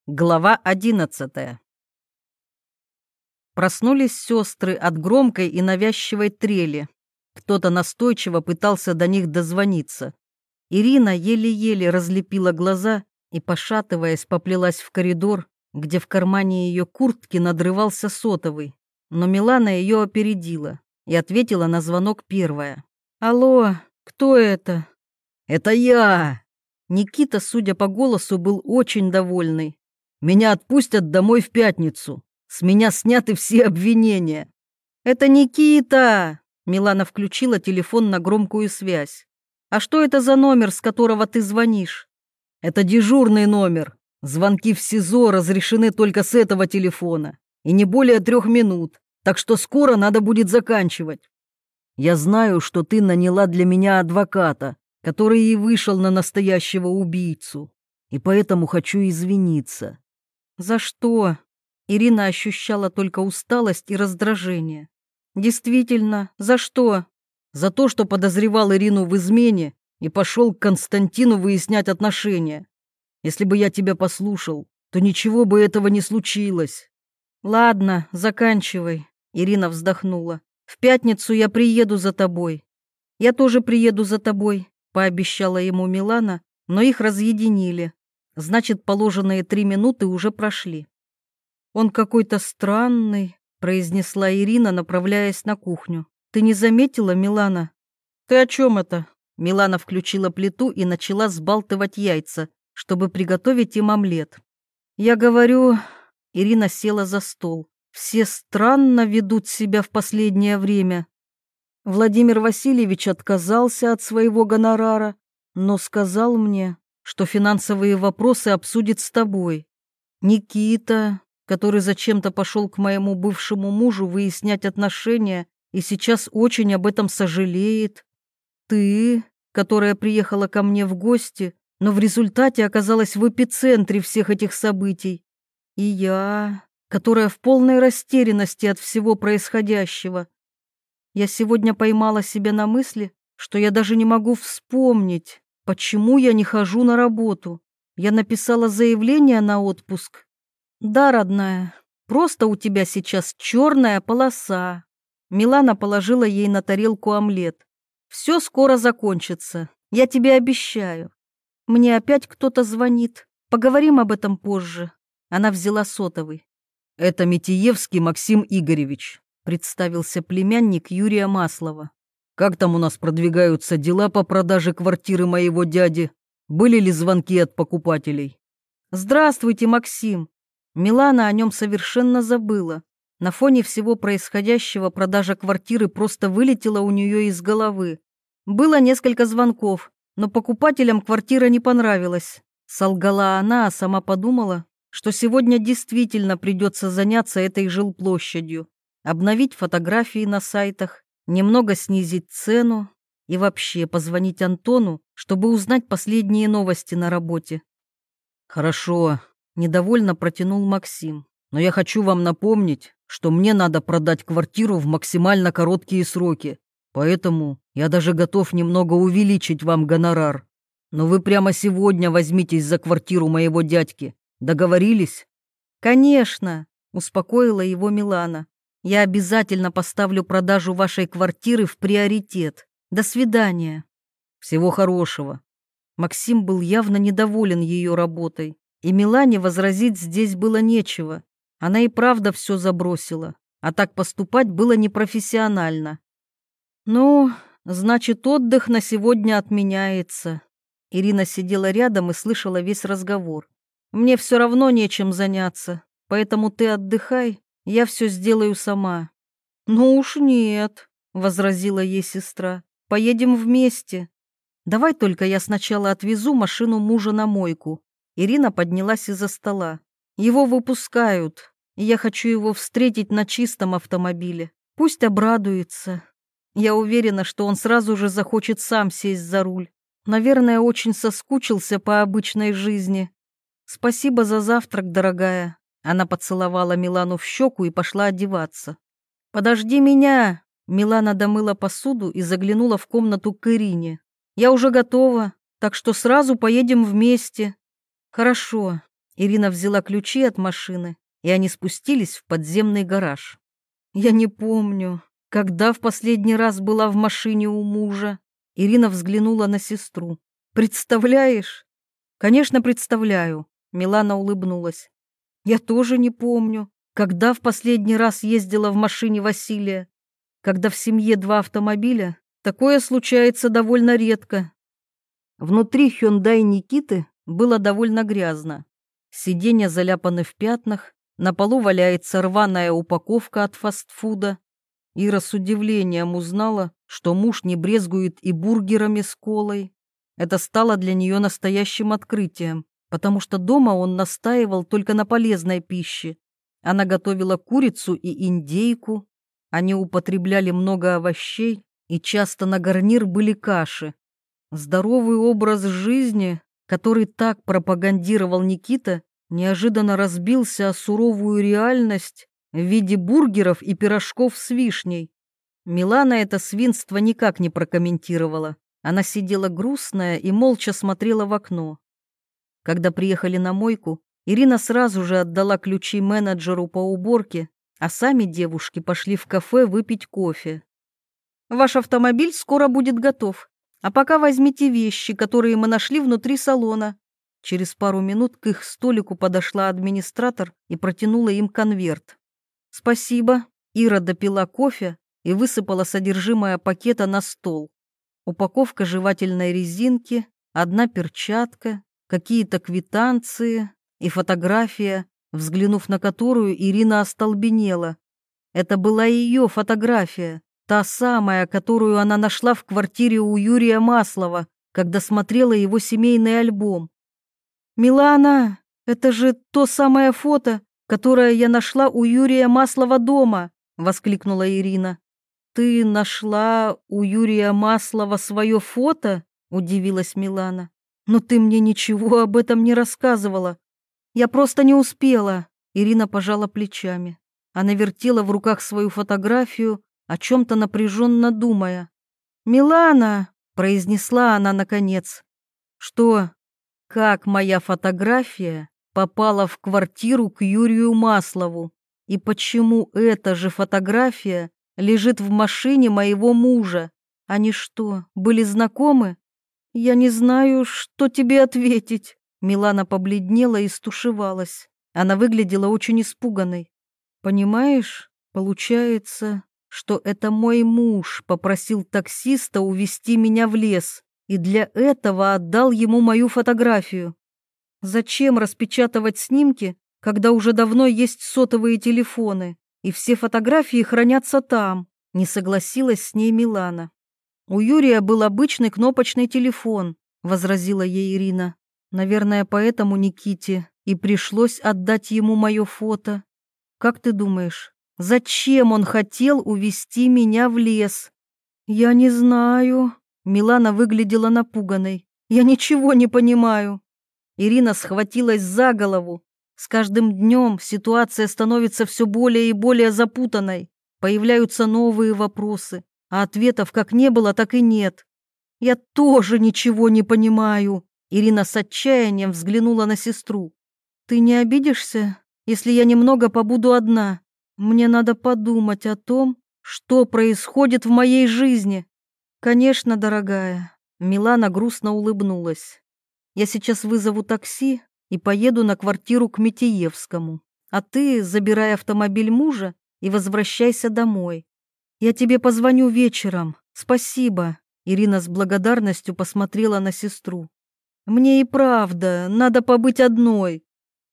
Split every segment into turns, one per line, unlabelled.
Глава 11. Проснулись сестры от громкой и навязчивой трели. Кто-то настойчиво пытался до них дозвониться. Ирина еле-еле разлепила глаза и, пошатываясь, поплелась в коридор, где в кармане ее куртки надрывался сотовый. Но Милана ее опередила и ответила на звонок первая. «Алло, кто это?»
«Это я!»
Никита, судя по голосу, был очень довольный.
«Меня отпустят домой в пятницу. С меня сняты все обвинения».
«Это Никита!» Милана включила телефон на громкую связь. «А что это за номер, с которого ты звонишь?»
«Это дежурный номер. Звонки в СИЗО разрешены только с этого телефона. И не более 3 минут. Так что скоро надо будет заканчивать. Я знаю, что ты наняла для меня адвоката, который и вышел на настоящего убийцу. И поэтому хочу извиниться».
«За что?» Ирина ощущала только усталость и раздражение. «Действительно, за что?»
«За то, что подозревал Ирину в измене и пошел к Константину выяснять отношения. Если бы я тебя послушал, то ничего бы этого не случилось».
«Ладно, заканчивай», — Ирина вздохнула. «В пятницу я приеду за тобой». «Я тоже приеду за тобой», — пообещала ему Милана, но их разъединили. Значит, положенные 3 минуты уже прошли. «Он какой-то странный», — произнесла Ирина, направляясь на кухню. «Ты не заметила, Милана?» «Ты о чем это?» Милана включила плиту и начала сбалтывать яйца, чтобы приготовить им омлет. «Я говорю...» Ирина села за стол. «Все странно ведут себя в последнее время. Владимир Васильевич отказался от своего гонорара, но сказал мне, что финансовые вопросы обсудит с тобой. Никита, который зачем-то пошел к моему бывшему мужу выяснять отношения и сейчас очень об этом сожалеет. Ты, которая приехала ко мне в гости, но в результате оказалась в эпицентре всех этих событий. И я, которая в полной растерянности от всего происходящего. Я сегодня поймала себя на мысли, что я даже не могу вспомнить, почему я не хожу на работу. Я написала заявление на отпуск. Да, родная, просто у тебя сейчас черная полоса. Милана положила ей на тарелку омлет. Все скоро закончится, я тебе обещаю. Мне опять кто-то звонит. Поговорим об этом позже. Она взяла сотовый.
«Это Митиевский Максим Игоревич», —
представился племянник Юрия Маслова.
«Как там у нас продвигаются дела по продаже квартиры моего дяди? Были ли звонки от покупателей?»
«Здравствуйте, Максим». Милана о нем совершенно забыла. На фоне всего происходящего продажа квартиры просто вылетела у нее из головы. Было несколько звонков, но покупателям квартира не понравилась. Солгала она, а сама подумала, что сегодня действительно придется заняться этой жилплощадью, обновить фотографии на сайтах, немного снизить цену и вообще позвонить Антону, чтобы узнать последние новости на работе.
«Хорошо», — недовольно протянул Максим. «Но я хочу вам напомнить, что мне надо продать квартиру в максимально короткие сроки, поэтому я даже готов немного увеличить вам гонорар. Но вы прямо сегодня возьмитесь за квартиру моего дядьки. Договорились?»
«Конечно», — успокоила его Милана. «Я обязательно поставлю продажу вашей квартиры в приоритет. До свидания».
«Всего хорошего».
Максим был явно недоволен ее работой, и Милане возразить здесь было нечего. Она и правда все забросила, а так поступать было непрофессионально. «Ну, значит, отдых на сегодня отменяется». Ирина сидела рядом и слышала весь разговор. «Мне все равно нечем заняться, поэтому ты отдыхай, я все сделаю сама». «Ну уж нет», — возразила ей сестра, — «поедем вместе. Давай только я сначала отвезу машину мужа на мойку». Ирина поднялась из-за стола. «Его выпускают, и я хочу его встретить на чистом автомобиле. Пусть обрадуется. Я уверена, что он сразу же захочет сам сесть за руль. Наверное, очень соскучился по обычной жизни. Спасибо за завтрак, дорогая». Она поцеловала Милану в щеку и пошла одеваться. «Подожди меня!» Милана домыла посуду и заглянула в комнату к Ирине. «Я уже готова, так что сразу поедем вместе». «Хорошо». Ирина взяла ключи от машины, и они спустились в подземный гараж. Я не помню, когда в последний раз была в машине у мужа. Ирина взглянула на сестру. Представляешь? Конечно, представляю. Милана улыбнулась. Я тоже не помню, когда в последний раз ездила в машине Василия. Когда в семье 2 автомобиля, такое случается довольно редко. Внутри Hyundai Никиты было довольно грязно. Сиденья заляпаны в пятнах, на полу валяется рваная упаковка от фастфуда. Ира с удивлением узнала, что муж не брезгует и бургерами с колой. Это стало для нее настоящим открытием, потому что дома он настаивал только на полезной пище. Она готовила курицу и индейку. Они употребляли много овощей, и часто на гарнир были каши. Здоровый образ жизни, который так пропагандировал Никита, неожиданно разбился о суровую реальность в виде бургеров и пирожков с вишней. Милана это свинство никак не прокомментировала. Она сидела грустная и молча смотрела в окно. Когда приехали на мойку, Ирина сразу же отдала ключи менеджеру по уборке, а сами девушки пошли в кафе выпить кофе. «Ваш автомобиль скоро будет готов, а пока возьмите вещи, которые мы нашли внутри салона». Через пару минут к их столику подошла администратор и протянула им конверт. «Спасибо». Ира допила кофе и высыпала содержимое пакета на стол. Упаковка жевательной резинки, 1 перчатка, какие-то квитанции и фотография, взглянув на которую, Ирина остолбенела. Это была ее фотография, та самая, которую она нашла в квартире у Юрия Маслова, когда смотрела его семейный альбом. «Милана, это же то самое фото, которое я нашла у Юрия Маслова дома!» — воскликнула Ирина. «Ты нашла у Юрия Маслова свое фото?» — удивилась Милана. «Но ты мне ничего об этом не рассказывала. Я просто не успела». Ирина пожала плечами. Она вертела в руках свою фотографию, о чем-то напряженно думая. «Милана!» — произнесла она наконец. «Что? Как моя фотография попала в квартиру к Юрию Маслову? И почему эта же фотография лежит в машине моего мужа? Они что, были знакомы?» «Я не знаю, что тебе ответить». Милана побледнела и стушевалась. Она выглядела очень испуганной. «Понимаешь, получается, что это мой муж попросил таксиста увезти меня в лес и для этого отдал ему мою фотографию. Зачем распечатывать снимки, когда уже давно есть сотовые телефоны, и все фотографии хранятся там?» Не согласилась с ней Милана. «У Юрия был обычный кнопочный телефон», — возразила ей Ирина. «Наверное, поэтому Никите и пришлось отдать ему мое фото. Как ты думаешь, зачем он хотел увезти меня в лес?» «Я не знаю». Милана выглядела напуганной. «Я ничего не понимаю». Ирина схватилась за голову. С каждым днем ситуация становится все более и более запутанной. Появляются новые вопросы, а ответов как не было, так и нет. «Я тоже ничего не понимаю». Ирина с отчаянием взглянула на сестру. «Ты не обидишься, если я немного побуду одна? Мне надо подумать о том, что происходит в моей жизни». «Конечно, дорогая». Милана грустно улыбнулась. «Я сейчас вызову такси и поеду на квартиру к Митиевскому, а ты забирай автомобиль мужа и возвращайся домой. Я тебе позвоню вечером. Спасибо». Ирина с благодарностью посмотрела на сестру. «Мне и правда надо побыть одной».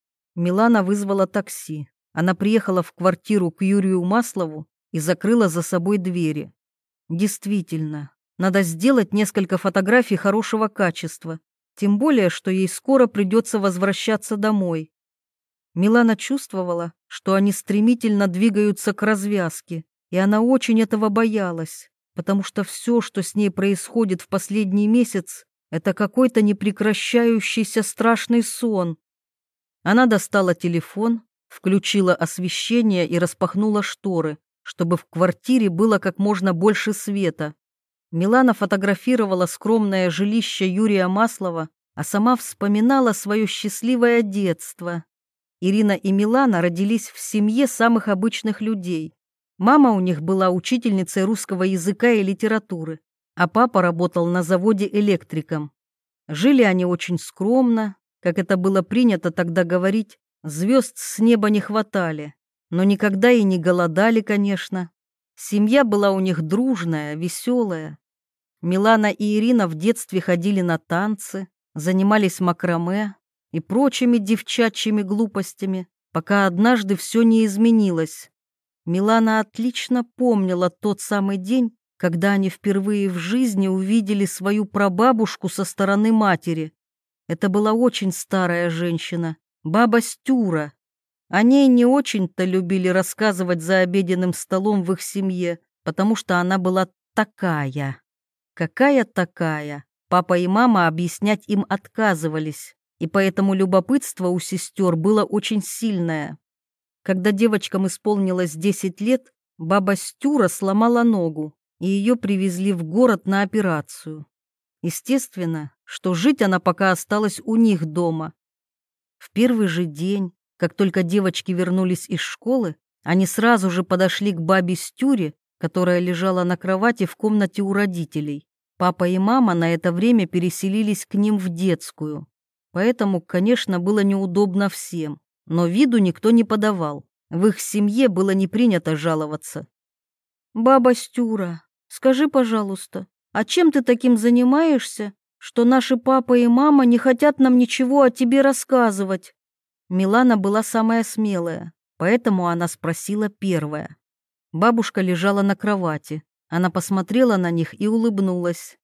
Милана вызвала такси. Она приехала в квартиру к Юрию Маслову и закрыла за собой двери. Действительно, надо сделать несколько фотографий хорошего качества, тем более, что ей скоро придется возвращаться домой. Милана чувствовала, что они стремительно двигаются к развязке, и она очень этого боялась, потому что все, что с ней происходит в последний месяц, это какой-то непрекращающийся страшный сон. Она достала телефон, включила освещение и распахнула шторы, чтобы в квартире было как можно больше света. Милана фотографировала скромное жилище Юрия Маслова, а сама вспоминала свое счастливое детство. Ирина и Милана родились в семье самых обычных людей. Мама у них была учительницей русского языка и литературы, а папа работал на заводе электриком. Жили они очень скромно, как это было принято тогда говорить, звезд с неба не хватали, но никогда и не голодали, конечно. Семья была у них дружная, веселая. Милана и Ирина в детстве ходили на танцы, занимались макраме и прочими девчачьими глупостями, пока однажды все не изменилось. Милана отлично помнила тот самый день, когда они впервые в жизни увидели свою прабабушку со стороны матери. Это была очень старая женщина, баба Стюра. О ней не очень-то любили рассказывать за обеденным столом в их семье, потому что она была такая. Какая такая? Папа и мама объяснять им отказывались, и поэтому любопытство у сестер было очень сильное. Когда девочкам исполнилось 10 лет, баба Стюра сломала ногу, и ее привезли в город на операцию. Естественно, что жить она пока осталась у них дома. В первый же день, как только девочки вернулись из школы, они сразу же подошли к бабе Стюре, которая лежала на кровати в комнате у родителей. Папа и мама на это время переселились к ним в детскую. Поэтому, конечно, было неудобно всем, но виду никто не подавал. В их семье было не принято жаловаться. «Баба Стюра, скажи, пожалуйста, а чем ты таким занимаешься, что наши папа и мама не хотят нам ничего о тебе рассказывать?» Милана была самая смелая, поэтому она спросила первая. Бабушка лежала на кровати. Она посмотрела на них и улыбнулась.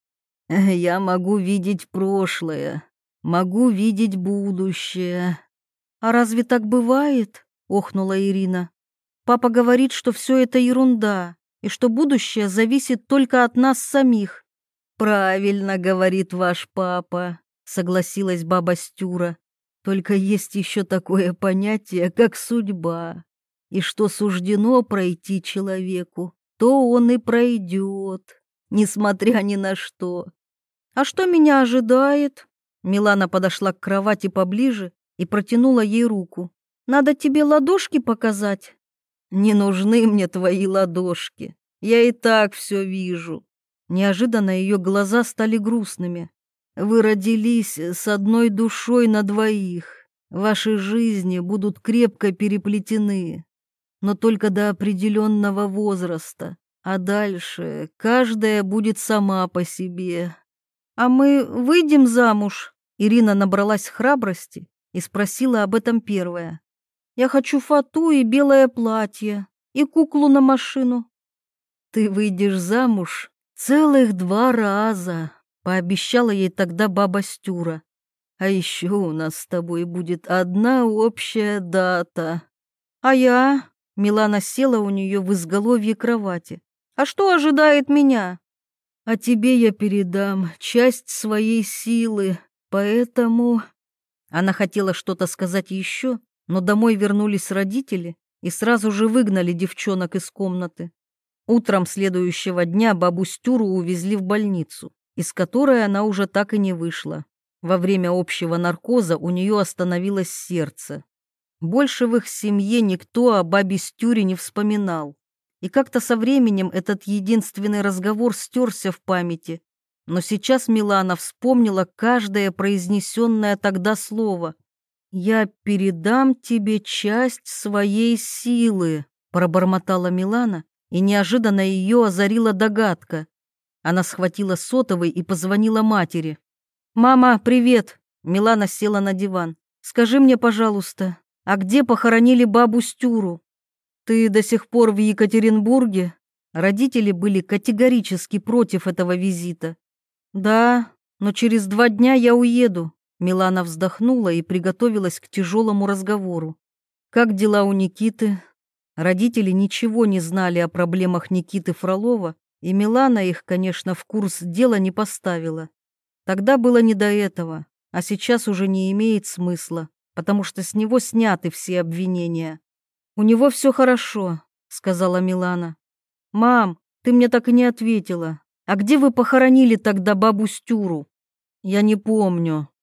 «Я могу видеть прошлое, могу видеть будущее». «А разве так бывает?» — охнула Ирина. «Папа говорит, что все это ерунда, и что будущее зависит только от нас самих». «Правильно говорит ваш папа», — согласилась баба Стюра. «Только есть еще такое понятие, как судьба. И что суждено пройти человеку, то он и пройдет, несмотря ни на что». «А что меня ожидает?» Милана подошла к кровати поближе и протянула ей руку. «Надо тебе ладошки показать?» «Не нужны мне твои ладошки, я и так все вижу». Неожиданно ее глаза стали грустными. «Вы родились с одной душой на двоих, ваши жизни будут крепко переплетены, но только до определенного возраста, а дальше каждая будет сама по себе». «А мы выйдем замуж?» Ирина набралась храбрости и спросила об этом первая. «Я хочу фату и белое платье, и куклу на машину». «Ты выйдешь замуж целых 2 раза», — пообещала ей тогда баба Стюра. «А еще у нас с тобой будет одна общая дата». «А я?» — Милана села у нее в изголовье кровати. «А что ожидает меня?» «А тебе я передам часть своей силы, поэтому...» Она хотела что-то сказать еще, но домой вернулись родители и сразу же выгнали девчонок из комнаты. Утром следующего дня бабу Стюру увезли в больницу, из которой она уже так и не вышла. Во время общего наркоза у нее остановилось сердце. Больше в их семье никто о бабе Стюре не вспоминал. И как-то со временем этот единственный разговор стерся в памяти. Но сейчас Милана вспомнила каждое произнесенное тогда слово. «Я передам тебе часть своей силы», — пробормотала Милана, и неожиданно ее озарила догадка. Она схватила сотовый и позвонила матери. «Мама, привет!» — Милана села на диван. «Скажи мне, пожалуйста, а где похоронили бабу Стюру?» «Ты до сих пор в Екатеринбурге?» Родители были категорически против этого визита. «Да, но через 2 дня я уеду». Милана вздохнула и приготовилась к тяжелому разговору. «Как дела у Никиты?» Родители ничего не знали о проблемах Никиты Фролова, и Милана их, конечно, в курс дела не поставила. Тогда было не до этого, а сейчас уже не имеет смысла, потому что с него сняты все обвинения. «У него все хорошо», — сказала Милана. «Мам, ты мне так и не ответила. А где вы похоронили тогда бабу Стюру?» «Я не помню»,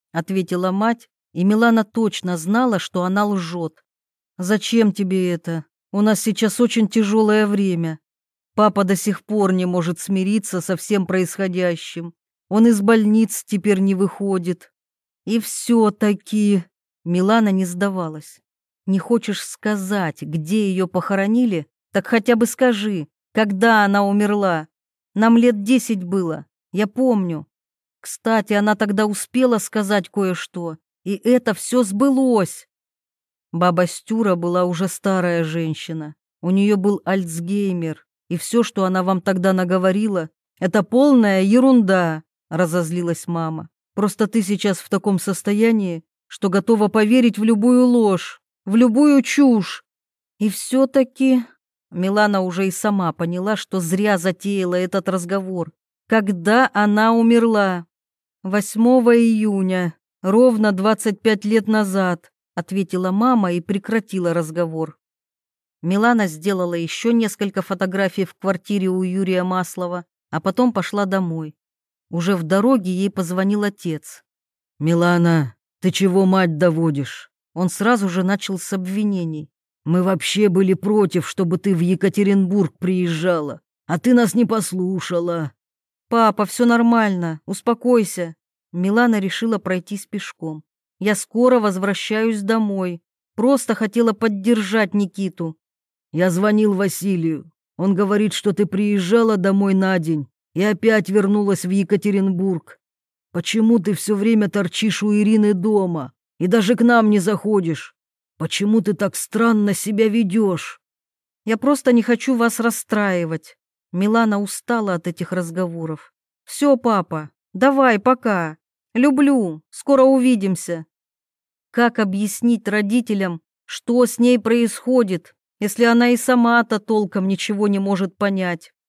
— ответила мать, и Милана точно знала, что она лжет. «Зачем тебе это? У нас сейчас очень тяжелое время. Папа до сих пор не может смириться со всем происходящим. Он из больниц теперь не выходит. И все-таки...» Милана не сдавалась. «Не хочешь сказать, где ее похоронили? Так хотя бы скажи, когда она умерла. Нам лет 10 было, я помню. Кстати, она тогда успела сказать кое-что, и это все сбылось». Баба Стюра была уже старая женщина. У нее был Альцгеймер, и все, что она вам тогда наговорила, это полная ерунда, разозлилась мама. Просто ты сейчас в таком состоянии, что готова поверить в любую ложь, в любую чушь. И все-таки Милана уже и сама поняла, что зря затеяла этот разговор. Когда она умерла? 8 июня, ровно 25 лет назад, ответила мама и прекратила разговор. Милана сделала еще несколько фотографий в квартире у Юрия Маслова, а потом пошла домой. Уже в дороге ей позвонил отец.
«Милана, ты чего мать доводишь?»
Он сразу же начал с обвинений.
«Мы вообще были против, чтобы ты в Екатеринбург приезжала, а ты нас не послушала».
«Папа, все нормально, успокойся». Милана решила пройтись пешком. «Я скоро возвращаюсь домой. Просто хотела поддержать Никиту».
«Я звонил Василию. Он говорит, что ты приезжала домой на день и опять вернулась в Екатеринбург. Почему ты все время торчишь у Ирины дома и даже к нам не заходишь? Почему ты так странно себя ведешь?»
«Я просто не хочу вас расстраивать». Милана устала от этих разговоров. «Все, папа, давай, пока. Люблю, скоро увидимся». Как объяснить родителям, что с ней происходит, если она и сама-то толком ничего не может понять?